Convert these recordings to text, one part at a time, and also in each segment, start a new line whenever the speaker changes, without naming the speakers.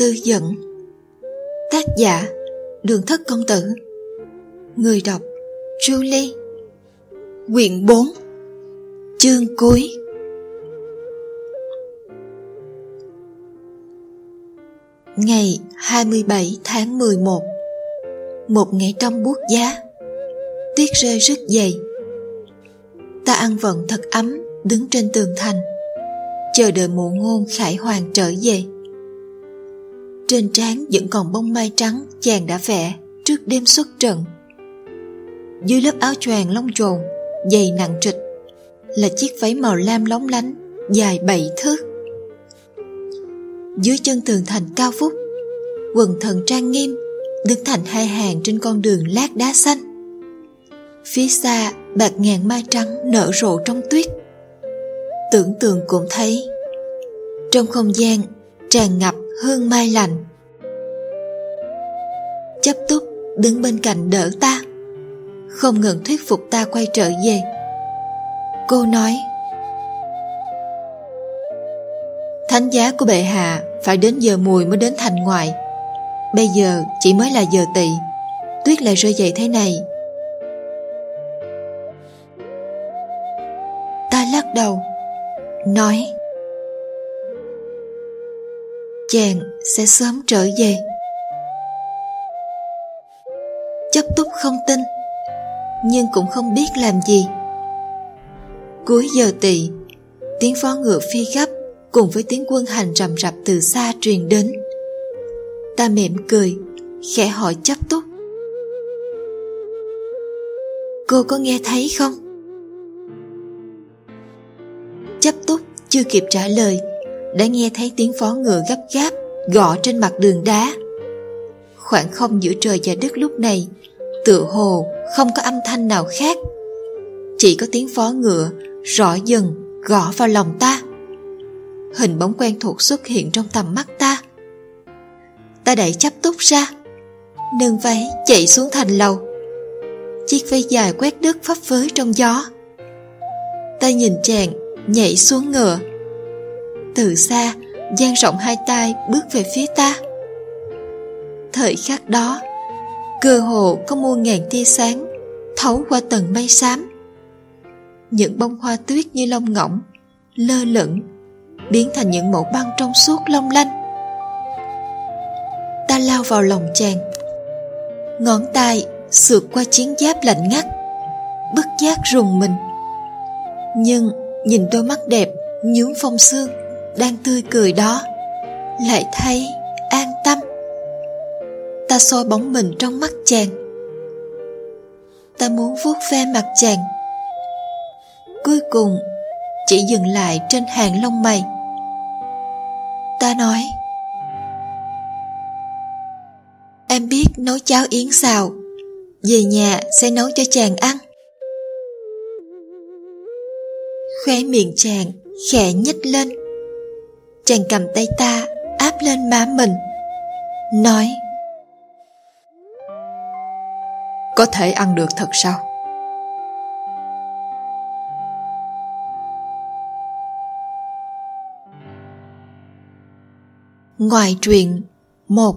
tư giận. Tác giả Đường Thất Công Tử. Người đọc Julie. Quyển 4, chương cuối. Ngày 27 tháng 11, một ngày trong buốt giá. Tuyết rơi rất dày. Ta ăn vận thật ấm, đứng trên tường thành, chờ đợi Mộ Ngôn Khải Hoàn trở về. Trên trán vẫn còn bông mai trắng chàng đã vẽ trước đêm xuất trận. Dưới lớp áo choàng lông chồn dày nặng trịch là chiếc váy màu lam lóng lánh dài 7 thước. Dưới chân tường thành cao vút, quần thần trang nghiêm đứng thành hai hàng trên con đường lát đá xanh. Phía xa bạt ngàn mai trắng nở rộ trong tuyết. Tưởng tượng cũng thấy trong không gian tràn ngập hương mai lạnh. Chấp Túc đứng bên cạnh đỡ ta, không ngừng thuyết phục ta quay trở về. Cô nói: thánh giá của bệ hạ phải đến giờ mùi mới đến thành ngoại. Bây giờ chỉ mới là giờ tỵ, tuyết lại rơi dày thế này. Ta lắc đầu nói: chàng sẽ sớm trở về. Chấp Túc không tin, nhưng cũng không biết làm gì. Cuối giờ tỵ, tiếng phó ngựa phi gấp cùng với tiếng quân hành rầm rập từ xa truyền đến. Ta mỉm cười, khẽ hỏi Chấp Túc: cô có nghe thấy không? Chấp Túc chưa kịp trả lời đã nghe thấy tiếng phó ngựa gấp gáp gõ trên mặt đường đá. Khoảng không giữa trời và đất lúc này tựa hồ không có âm thanh nào khác, chỉ có tiếng phó ngựa rõ dần gõ vào lòng ta. Hình bóng quen thuộc xuất hiện trong tầm mắt ta. Ta đẩy Chấp Túc ra, nâng váy chạy xuống thành lầu. Chiếc váy dài quét đất phấp phới trong gió. Ta nhìn chàng nhảy xuống ngựa. Từ xa dang rộng hai tay bước về phía ta. Thời khắc đó, cơ hồ có muôn ngàn tia sáng thấu qua tầng mây xám. Những bông hoa tuyết như lông ngỗng lơ lửng, biến thành những mẩu băng trong suốt long lanh. Ta lao vào lòng chàng, ngón tay sượt qua chiến giáp lạnh ngắt, bất giác rùng mình. Nhưng nhìn đôi mắt đẹp nhuốm phong sương đang tươi cười đó, lại thấy an tâm. Ta soi bóng mình trong mắt chàng. Ta muốn vuốt ve mặt chàng, cuối cùng chỉ dừng lại trên hàng lông mày. Ta nói: em biết nấu cháo yến xào, về nhà sẽ nấu cho chàng ăn. Khóe miệng chàng khẽ nhếch lên. Chàng cầm tay ta áp lên má mình, nói: có thể ăn được thật sao? Ngoại truyện 1.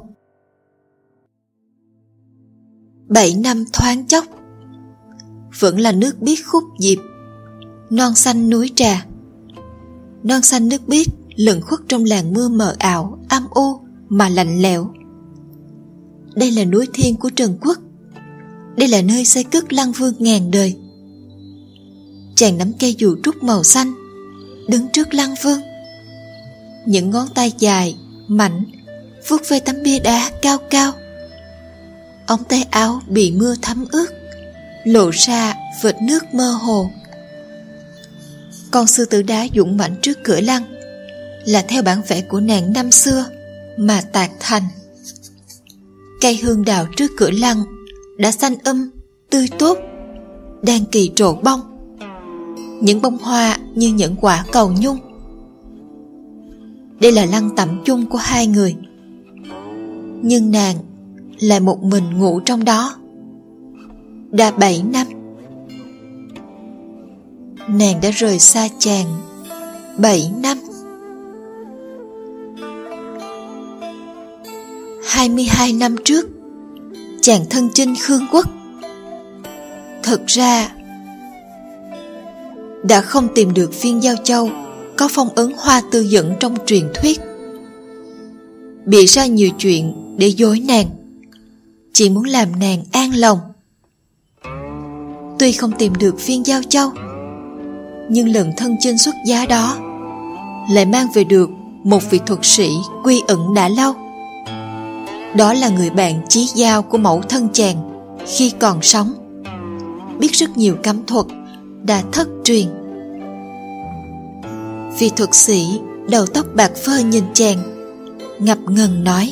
7 năm thoáng chốc, vẫn là nước biếc khúc diệp, non xanh núi trà. Non xanh nước biếc lẩn khuất trong làn mưa mờ ảo, âm u mà lạnh lẽo. Đây là núi thiên của Trần Quốc. Đây là nơi xây cất Lăng Vương ngàn đời. Chàng nắm cây dù trúc màu xanh, đứng trước Lăng Vương. Những ngón tay dài, mạnh vuốt ve tấm bia đá cao cao. Ống tay áo bị mưa thấm ướt, lộ ra vệt nước mơ hồ. Con sư tử đá dũng mãnh trước cửa lăng là theo bản vẽ của nàng năm xưa mà tạc thành. Cây hương đào trước cửa lăng đã xanh tươi tốt, đang kỳ trổ bông. Những bông hoa như những quả cầu nhung. Đây là lăng tẩm chung của hai người, nhưng nàng lại một mình ngủ trong đó. Đã 7 năm, nàng đã rời xa chàng 7 năm. 22 năm trước, chàng thân chinh Khương Quốc. Thật ra đã không tìm được viên giao châu có phong ấn hoa tư dẫn trong truyền thuyết, bịa ra nhiều chuyện để dối nàng, chỉ muốn làm nàng an lòng. Tuy không tìm được viên giao châu, nhưng lần thân chinh xuất giá đó lại mang về được một vị thuật sĩ quy ẩn đã lâu. Đó là người bạn chí giao của mẫu thân chàng khi còn sống, biết rất nhiều cấm thuật đã thất truyền. Vị thuật sĩ đầu tóc bạc phơ nhìn chàng, ngập ngừng nói: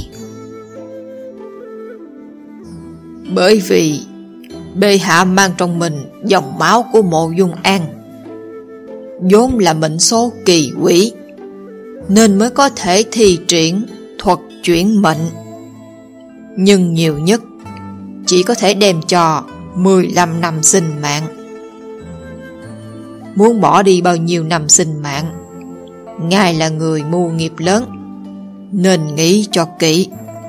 bởi vì bệ hạ mang trong mình dòng máu của Mộ Dung An, vốn là mệnh số kỳ quỷ, nên mới có thể thi triển thuật chuyển mệnh, nhưng nhiều nhất chỉ có thể đem cho 15 năm sinh mạng. Muốn bỏ đi bao nhiêu năm sinh mạng, ngài là người mưu nghiệp lớn, nên nghĩ cho kỹ.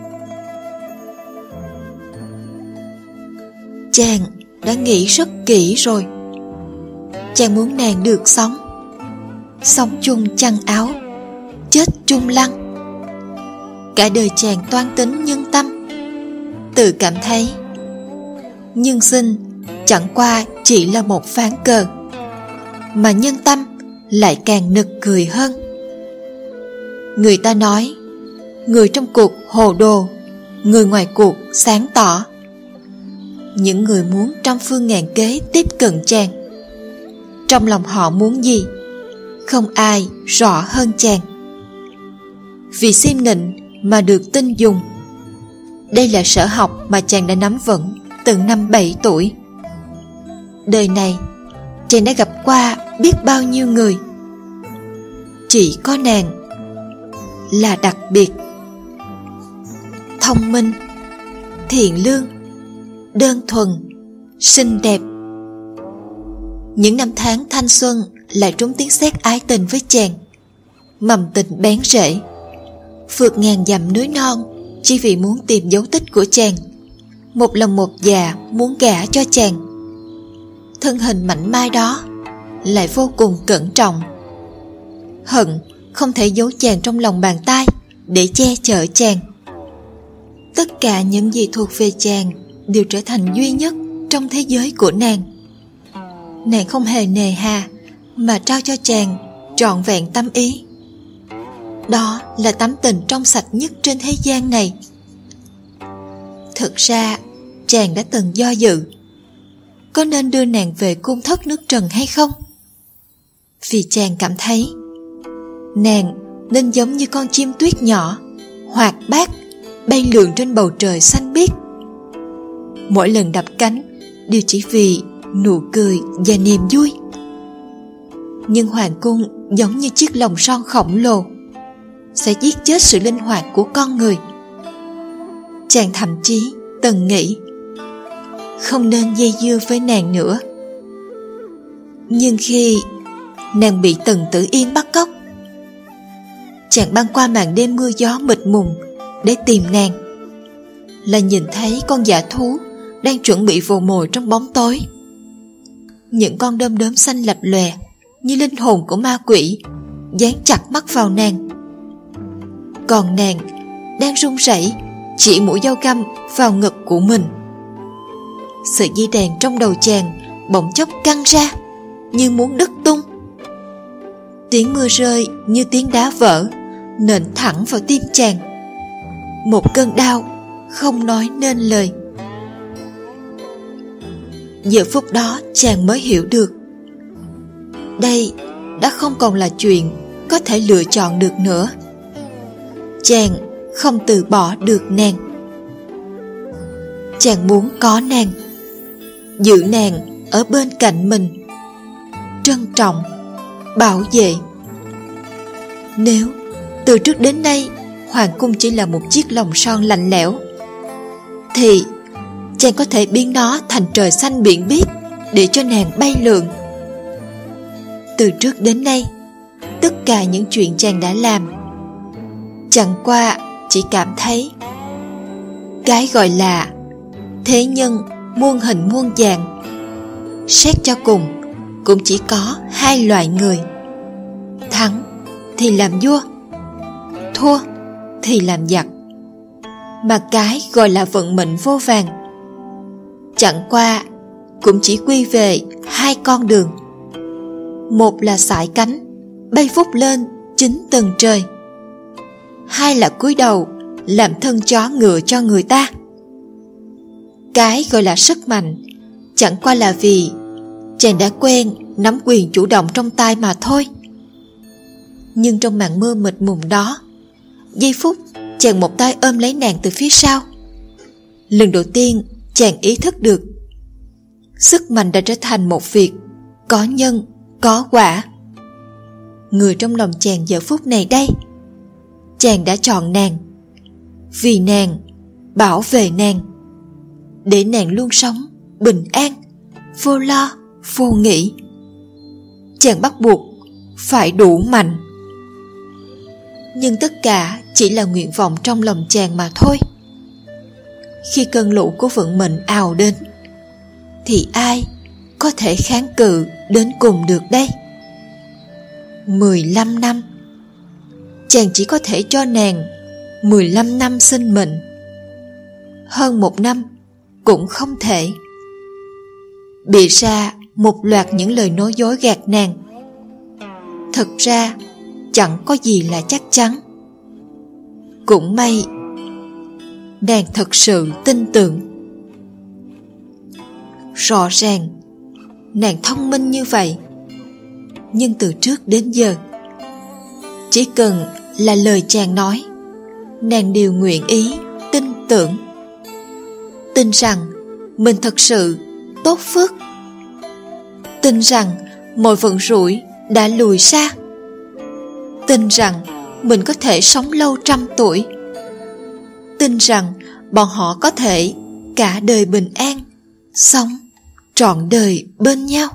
Chàng đã nghĩ rất kỹ rồi. Chàng muốn nàng được sống, sống chung chăn áo, chết chung lăng. Cả đời chàng toan tính nhân tâm, tự cảm thấy nhân sinh chẳng qua chỉ là một ván cờ, mà nhân tâm lại càng nực cười hơn. Người ta nói, người trong cuộc hồ đồ, người ngoài cuộc sáng tỏ. Những người muốn trăm phương ngàn kế tiếp cận chàng, trong lòng họ muốn gì, không ai rõ hơn chàng. Vì xiêm nịnh mà được tin dùng, đây là sở học mà chàng đã nắm vững từ năm 7 tuổi. Đời này chàng đã gặp qua biết bao nhiêu người, chỉ có nàng là đặc biệt. Thông minh, thiện lương, đơn thuần, xinh đẹp. Những năm tháng thanh xuân lại trúng tiếng sét ái tình với chàng, mầm tình bén rễ, vượt ngàn dặm núi non chỉ vì muốn tìm dấu tích của chàng, một lòng một dạ muốn gả cho chàng. Thân hình mảnh mai đó lại vô cùng cẩn trọng, hận không thể giấu chàng trong lòng bàn tay để che chở chàng. Tất cả những gì thuộc về chàng đều trở thành duy nhất trong thế giới của nàng. Nàng không hề nề hà mà trao cho chàng trọn vẹn tâm ý. Đó là tấm tình trong sạch nhất trên thế gian này. Thực ra chàng đã từng do dự, có nên đưa nàng về cung thất nước Trần hay không? Vì chàng cảm thấy nàng nên giống như con chim tuyết nhỏ, hoạt bát, bay lượn trên bầu trời xanh biếc. Mỗi lần đập cánh đều chỉ vì nụ cười và niềm vui. Nhưng hoàng cung giống như chiếc lồng son khổng lồ, sẽ giết chết sự linh hoạt của con người. Chàng thậm chí từng nghĩ không nên dây dưa với nàng nữa. Nhưng khi nàng bị Tần Tử Yên bắt cóc, chàng băng qua màn đêm mưa gió mịt mùng để tìm nàng, là nhìn thấy con dã thú đang chuẩn bị vồ mồi trong bóng tối. Những con đom đóm xanh lập lòe như linh hồn của ma quỷ dán chặt mắt vào nàng. Còn nàng đang run rẩy chỉ mũi dao găm vào ngực của mình. Sợi dây đèn trong đầu chàng bỗng chốc căng ra như muốn đứt tung. Tiếng mưa rơi như tiếng đá vỡ nện thẳng vào tim chàng, một cơn đau không nói nên lời. Giờ phút đó chàng mới hiểu được, đây đã không còn là chuyện có thể lựa chọn được nữa. Chàng không từ bỏ được nàng. Chàng muốn có nàng, giữ nàng ở bên cạnh mình, trân trọng, bảo vệ. Nếu từ trước đến nay hoàng cung chỉ là một chiếc lồng son lạnh lẽo, thì chàng có thể biến nó thành trời xanh biển biếc để cho nàng bay lượn. Từ trước đến nay, tất cả những chuyện chàng đã làm, chẳng qua chỉ cảm thấy Cái gọi là thế nhân muôn hình muôn dạng, xét cho cùng cũng chỉ có hai loại người: thắng thì làm vua, thua thì làm giặc. Mà cái gọi là vận mệnh vô vàn chẳng qua cũng chỉ quy về hai con đường. Một là sải cánh bay vút lên 9 tầng trời, hai là cúi đầu làm thân chó ngựa cho người ta. Cái gọi là sức mạnh chẳng qua là vì chàng đã quen nắm quyền chủ động trong tay mà thôi. Nhưng trong màn mưa mịt mùng đó, giây phút chàng một tay ôm lấy nàng từ phía sau, lần đầu tiên chàng ý thức được sức mạnh đã trở thành một việc có nhân có quả. Người trong lòng chàng giờ phút này đây, chàng đã chọn nàng, vì nàng, bảo vệ nàng, để nàng luôn sống bình an, vô lo, vô nghĩ. Chàng bắt buộc phải đủ mạnh. Nhưng tất cả chỉ là nguyện vọng trong lòng chàng mà thôi. Khi cơn lũ của vận mệnh ào đến, thì ai có thể kháng cự đến cùng được đây? 15 năm. Chàng chỉ có thể cho nàng 15 năm sinh mệnh. Hơn 1 năm cũng không thể. Bịa ra một loạt những lời nói dối gạt nàng. Thật ra chẳng có gì là chắc chắn. Cũng may nàng thật sự tin tưởng. Rõ ràng nàng thông minh như vậy, nhưng từ trước đến giờ, chỉ cần là lời chàng nói, nàng đều nguyện ý tin tưởng. Tin rằng mình thật sự tốt phước, tin rằng mọi vận rủi đã lùi xa, tin rằng mình có thể sống lâu 100 tuổi, tin rằng bọn họ có thể cả đời bình an, sống trọn đời bên nhau.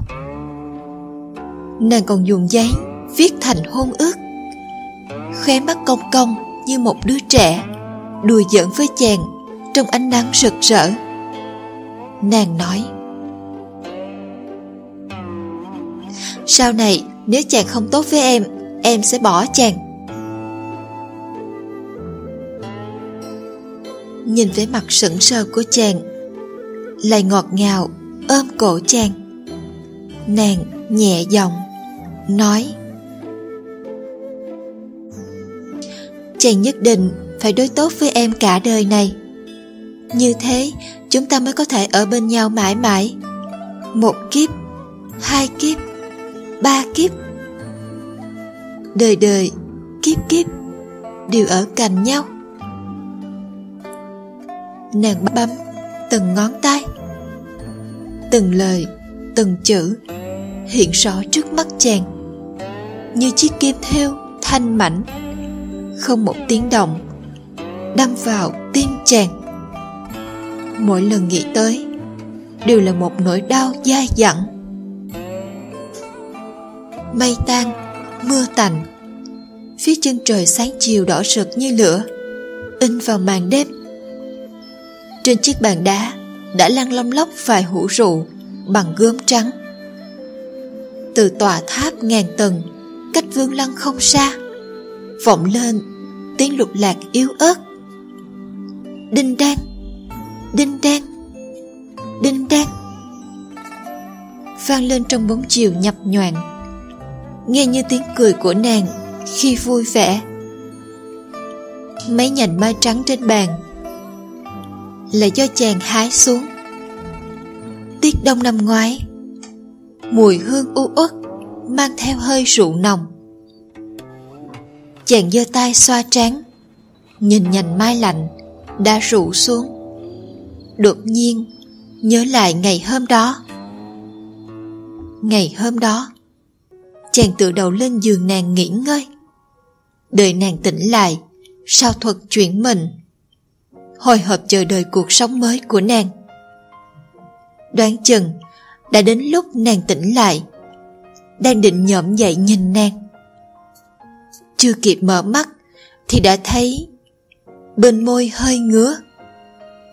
Nàng còn dùng giấy viết thành hôn ước, khóe mắt cong cong như một đứa trẻ đùa giỡn với chàng trong ánh nắng rực rỡ. Nàng nói: sau này nếu chàng không tốt với em sẽ bỏ chàng. Nhìn vẻ mặt sững sờ của chàng, lại ngọt ngào ôm cổ chàng, nàng nhẹ giọng nói: chàng nhất định phải đối tốt với em cả đời này. Như thế chúng ta mới có thể ở bên nhau mãi mãi. 1 kiếp, 2 kiếp, 3 kiếp, đời đời kiếp kiếp đều ở cạnh nhau. Nàng bấm từng ngón tay, từng lời, từng chữ hiện rõ trước mắt chàng, như chiếc kim thêu thanh mảnh, không một tiếng động, đâm vào tim chàng. Mỗi lần nghĩ tới đều là một nỗi đau dai dẳng. Mây tan, mưa tạnh, phía chân trời sáng chiều đỏ rực như lửa, in vào màn đêm. Trên chiếc bàn đá đã lăn lông lốc vài hũ rượu bằng gốm trắng. Từ tòa tháp ngàn tầng cách Vương Lăng không xa, vọng lên tiếng lục lạc yếu ớt: đinh đan, đinh đan, đinh đan, vang lên trong bóng chiều nhập nhoạng, nghe như tiếng cười của nàng khi vui vẻ. Mấy nhành mai trắng trên bàn là do chàng hái xuống. Tiết đông năm ngoái, mùi hương u uất mang theo hơi rượu nồng. Chàng giơ tay xoa trán, nhìn nhành mai lạnh đã rủ xuống, đột nhiên nhớ lại ngày hôm đó. Ngày hôm đó, chàng tựa đầu lên giường nàng nghỉ ngơi, đợi nàng tỉnh lại sao thuật chuyển mình, hồi hộp chờ đợi cuộc sống mới của nàng. Đoán chừng đã đến lúc nàng tỉnh lại, đang định nhổm dậy nhìn nàng. Chưa kịp mở mắt thì đã thấy bên môi hơi ngứa,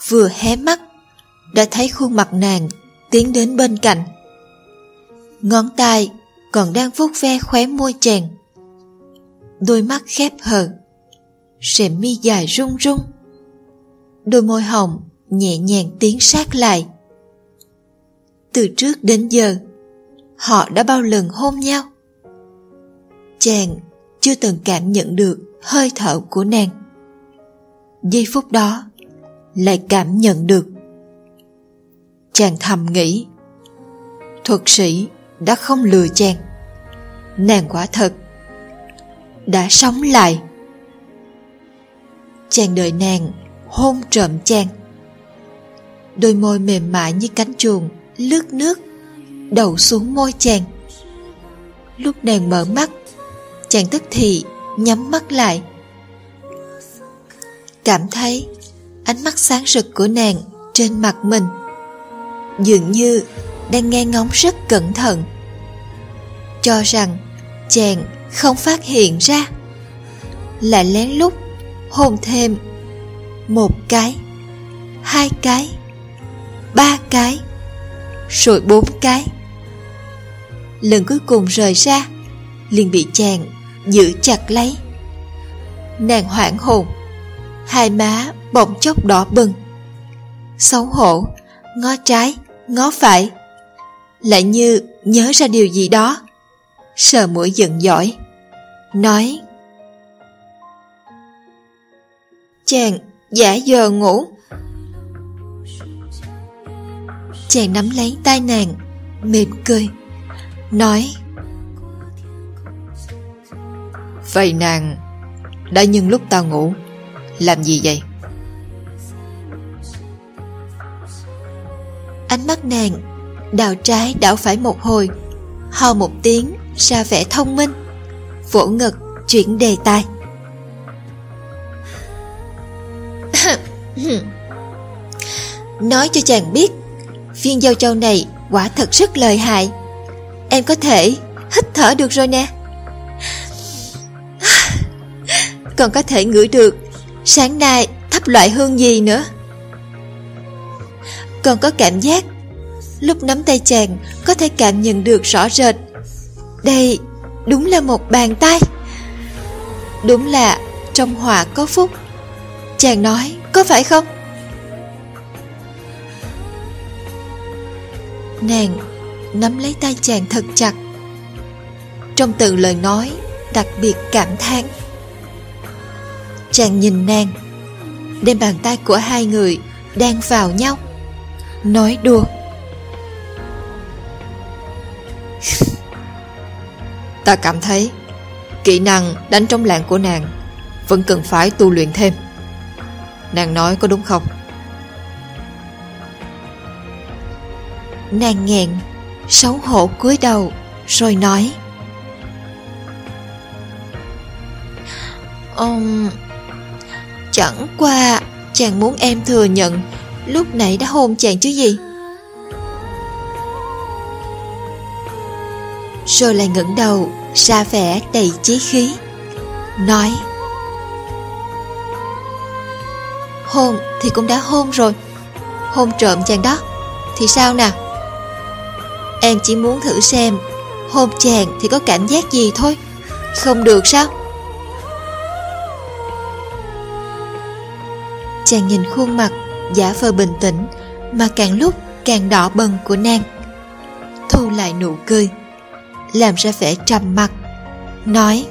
vừa hé mắt đã thấy khuôn mặt nàng tiến đến bên cạnh. Ngón tay còn đang vuốt ve khóe môi chàng. Đôi mắt khép hờ, rèm mi dài rung rung, đôi môi hồng nhẹ nhàng tiến sát lại. Từ trước đến giờ, họ đã bao lần hôn nhau. Chàng chưa từng cảm nhận được hơi thở của nàng. Giây phút đó lại cảm nhận được. Chàng thầm nghĩ, thuật sĩ đã không lừa chàng. Nàng quả thật đã sống lại. Chàng đợi nàng hôn trộm chàng. Đôi môi mềm mại như cánh chuồn lướt nước đậu xuống môi chàng. Lúc nàng mở mắt, chàng tức thì nhắm mắt lại. Cảm thấy ánh mắt sáng rực của nàng trên mặt mình, dường như đang nghe ngóng rất cẩn thận, cho rằng chàng không phát hiện ra, lại lén lút hôn thêm 1 cái, 2 cái, 3 cái, rồi 4 cái. Lần cuối cùng rời ra, liền bị chàng giữ chặt lấy. Nàng hoảng hồn, hai má bỗng chốc đỏ bừng, xấu hổ ngó trái ngó phải, lại như nhớ ra điều gì đó, sờ mũi giận dỗi, nói: "Chàng giả vờ ngủ." Chàng nắm lấy tay nàng, mỉm cười, nói: "Vậy nàng đã nhân lúc ta ngủ làm gì vậy?" Ánh mắt nàng đảo trái đảo phải một hồi, ho một tiếng ra vẻ thông minh, vỗ ngực chuyển đề tài: "Nói cho chàng biết, viên dâu châu này quả thật rất lợi hại. Em có thể hít thở được rồi nè. Còn có thể ngửi được sáng nay thắp loại hương gì nữa. Còn có cảm giác lúc nắm tay chàng có thể cảm nhận được rõ rệt. Đây đúng là một bàn tay. Đúng là trong họa có phúc. Chàng nói có phải không?" Nàng nắm lấy tay chàng thật chặt, trong từng lời nói đặc biệt cảm thán. Chàng nhìn nàng, đem bàn tay của hai người đang vào nhau, nói đùa: "Ta cảm thấy kỹ năng đánh trống lạng của nàng vẫn cần phải tu luyện thêm. Nàng nói có đúng không?" Nàng nghẹn, xấu hổ cúi đầu rồi nói: "Chẳng qua chàng muốn em thừa nhận lúc nãy đã hôn chàng chứ gì." Rồi lại ngẩng đầu ra vẻ đầy chí khí, nói: "Hôn thì cũng đã hôn rồi. Hôn trộm chàng đó thì sao nào? Em chỉ muốn thử xem hôn chàng thì có cảm giác gì thôi. Không được sao?" Chàng nhìn khuôn mặt giả vờ bình tĩnh mà càng lúc càng đỏ bừng của nàng, thu lại nụ cười, làm ra vẻ trầm mặc, nói: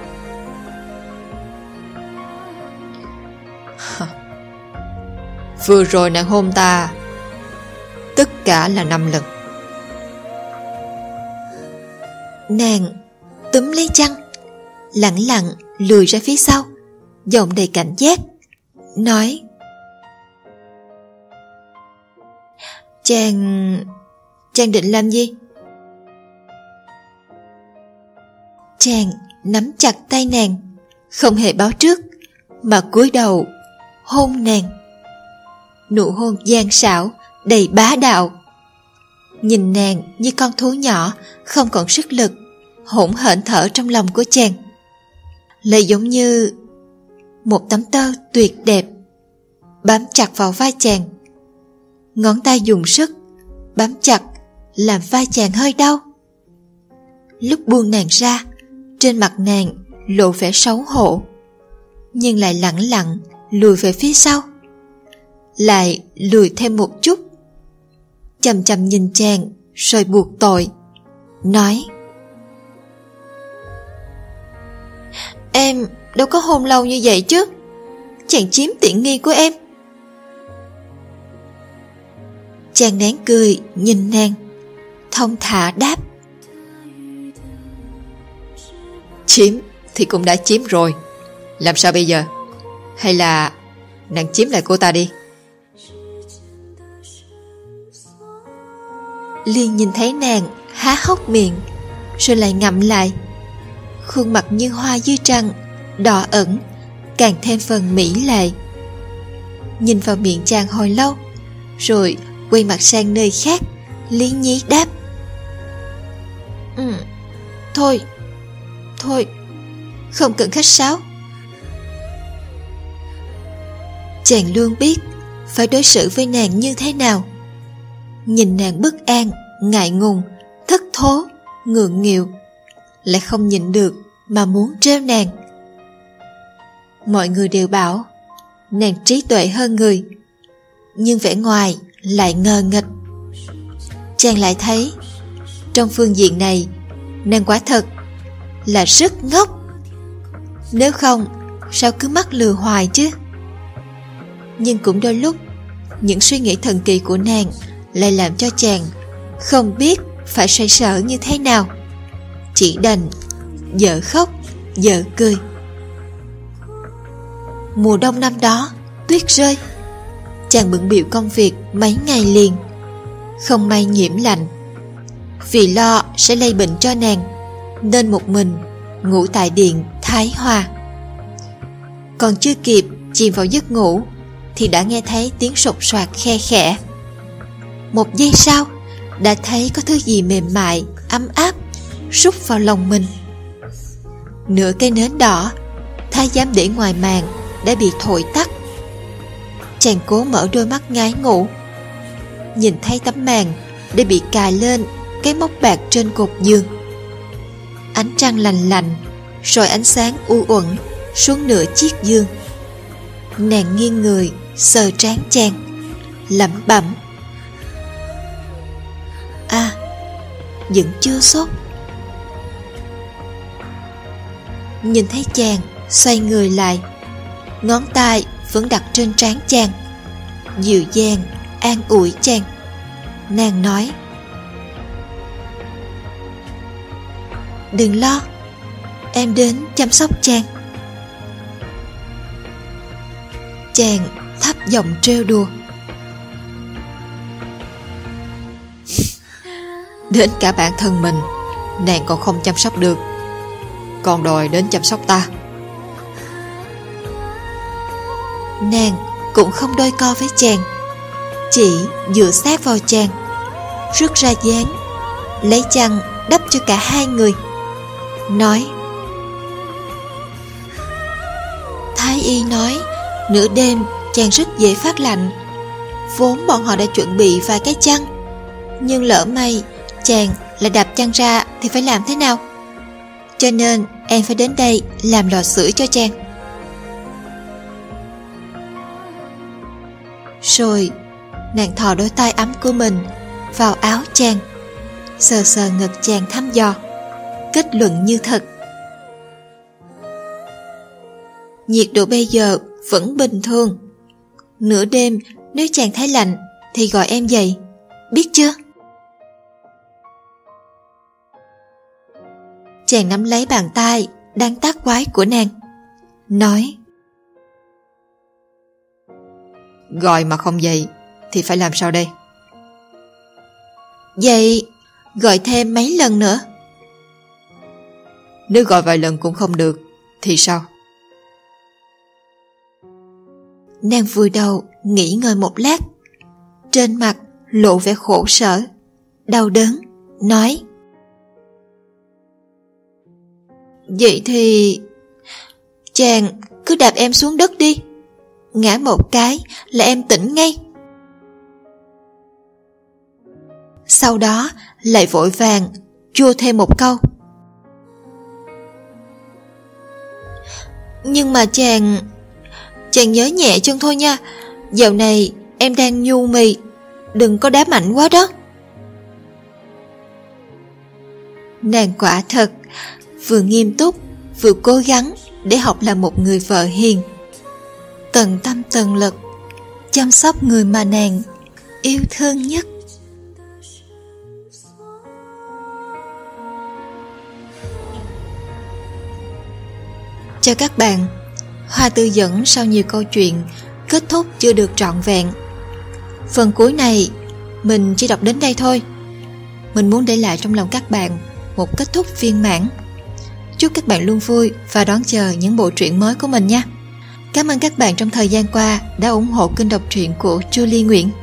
"Vừa rồi nàng hôn ta tất cả là 5 lần." Nàng túm lấy chăn, lẳng lặng lùi ra phía sau, giọng đầy cảnh giác, nói: Chàng định làm gì?" Chàng nắm chặt tay nàng, không hề báo trước, mà cúi đầu hôn nàng. Nụ hôn gian xảo, đầy bá đạo. Nhìn nàng như con thú nhỏ không còn sức lực, hỗn hển thở trong lòng của chàng, lại giống như một tấm tơ tuyệt đẹp. bám chặt vào vai chàng. Ngón tay dùng sức bám chặt làm vai chàng hơi đau. Lúc buông nàng ra, trên mặt nàng lộ vẻ xấu hổ, nhưng lại lẳng lặng lùi về phía sau, lại lùi thêm một chút, chằm chằm nhìn chàng rồi buộc tội, nói: Em đâu có hôn lâu như vậy chứ, chàng chiếm tiện nghi của em. Chàng nén cười nhìn nàng, thong thả đáp: Chiếm thì cũng đã chiếm rồi, làm sao bây giờ? Hay là nàng chiếm lại cô ta đi. Liền nhìn thấy nàng há hốc miệng, rồi lại ngậm lại. Khuôn mặt như hoa dưới trăng, đỏ ẩn, càng thêm phần mỹ lệ. Nhìn vào miệng chàng hồi lâu, rồi quay mặt sang nơi khác, lý nhí đáp: Thôi, không cần khách sáo. Chàng luôn biết phải đối xử với nàng như thế nào. Nhìn nàng bất an, ngại ngùng, thất thố, ngượng nghịu, lại không nhịn được mà muốn trêu nàng. Mọi người đều bảo nàng trí tuệ hơn người, nhưng vẻ ngoài lại ngờ nghệch. Chàng lại thấy trong phương diện này nàng quả thật là rất ngốc. Nếu không sao cứ mắc lừa hoài chứ. Nhưng cũng đôi lúc những suy nghĩ thần kỳ của nàng lại làm cho chàng không biết phải xoay sở như thế nào, chỉ đành dở khóc dở cười. Mùa đông năm đó tuyết rơi, chàng bận bịu công việc mấy ngày liền, không may nhiễm lạnh. Vì lo sẽ lây bệnh cho nàng, nên một mình ngủ tại điện Thái Hòa. Còn chưa kịp chìm vào giấc ngủ thì đã nghe thấy tiếng sột soạt khe khẽ. Một giây sau đã thấy có thứ gì mềm mại, ấm áp rút vào lòng mình. Nửa cây nến đỏ thái giám để ngoài màn đã bị thổi tắt. Chàng cố mở đôi mắt ngái ngủ, nhìn thấy tấm màn đã bị cài lên cái móc bạc trên cột giường. Ánh trăng lành lạnh, rồi ánh sáng u uẩn xuống nửa chiếc giường. Nàng nghiêng người sờ trán chàng, lẩm bẩm: À, vẫn chưa sốt. Nhìn thấy chàng xoay người lại, ngón tay vẫn đặt trên trán chàng, dịu dàng an ủi chàng. Nàng nói: Đừng lo, em đến chăm sóc chàng. Chàng thấp giọng trêu đùa: Đến cả bản thân mình nàng còn không chăm sóc được, còn đòi đến chăm sóc ta. Nàng cũng không đôi co với chàng, chỉ dựa sát vào chàng, rút ra dáng, lấy chăn đắp cho cả hai người, nói: Thái y nói nửa đêm chàng rất dễ phát lạnh. Vốn bọn họ đã chuẩn bị vài cái chăn, nhưng lỡ may chàng lại đạp chăn ra thì phải làm thế nào? Cho nên em phải đến đây làm lò sưởi cho chàng. Rồi nàng thò đôi tay ấm của mình vào áo chàng, sờ sờ ngực chàng thăm dò, kết luận như thật: Nhiệt độ bây giờ vẫn bình thường. Nửa đêm nếu chàng thấy lạnh thì gọi em dậy, biết chưa? Chàng nắm lấy bàn tay đang tác quái của nàng, nói: Gọi mà không dậy thì phải làm sao đây? Vậy gọi thêm mấy lần nữa. Nếu gọi vài lần cũng không được thì sao? Nàng vùi đầu nghỉ ngơi một lát, trên mặt lộ vẻ khổ sở, đau đớn, nói: Vậy thì chàng cứ đạp em xuống đất đi, ngã một cái là em tỉnh ngay. Sau đó lại vội vàng chua thêm một câu: nhưng mà chàng nhớ nhẹ chân thôi nha, dạo này em đang nhu mì, đừng có đá mạnh quá đó. Nàng quả thật vừa nghiêm túc vừa cố gắng để học làm một người vợ hiền, tận tâm tận lực chăm sóc người mà nàng yêu thương nhất. Cho các bạn, Hoa Tư Dẫn sau nhiều câu chuyện kết thúc chưa được trọn vẹn. Phần cuối này mình chỉ đọc đến đây thôi. Mình muốn để lại trong lòng các bạn một kết thúc viên mãn. Chúc các bạn luôn vui và đón chờ những bộ truyện mới của mình nha. Cảm ơn các bạn trong thời gian qua đã ủng hộ kênh đọc truyện của Julie Nguyễn.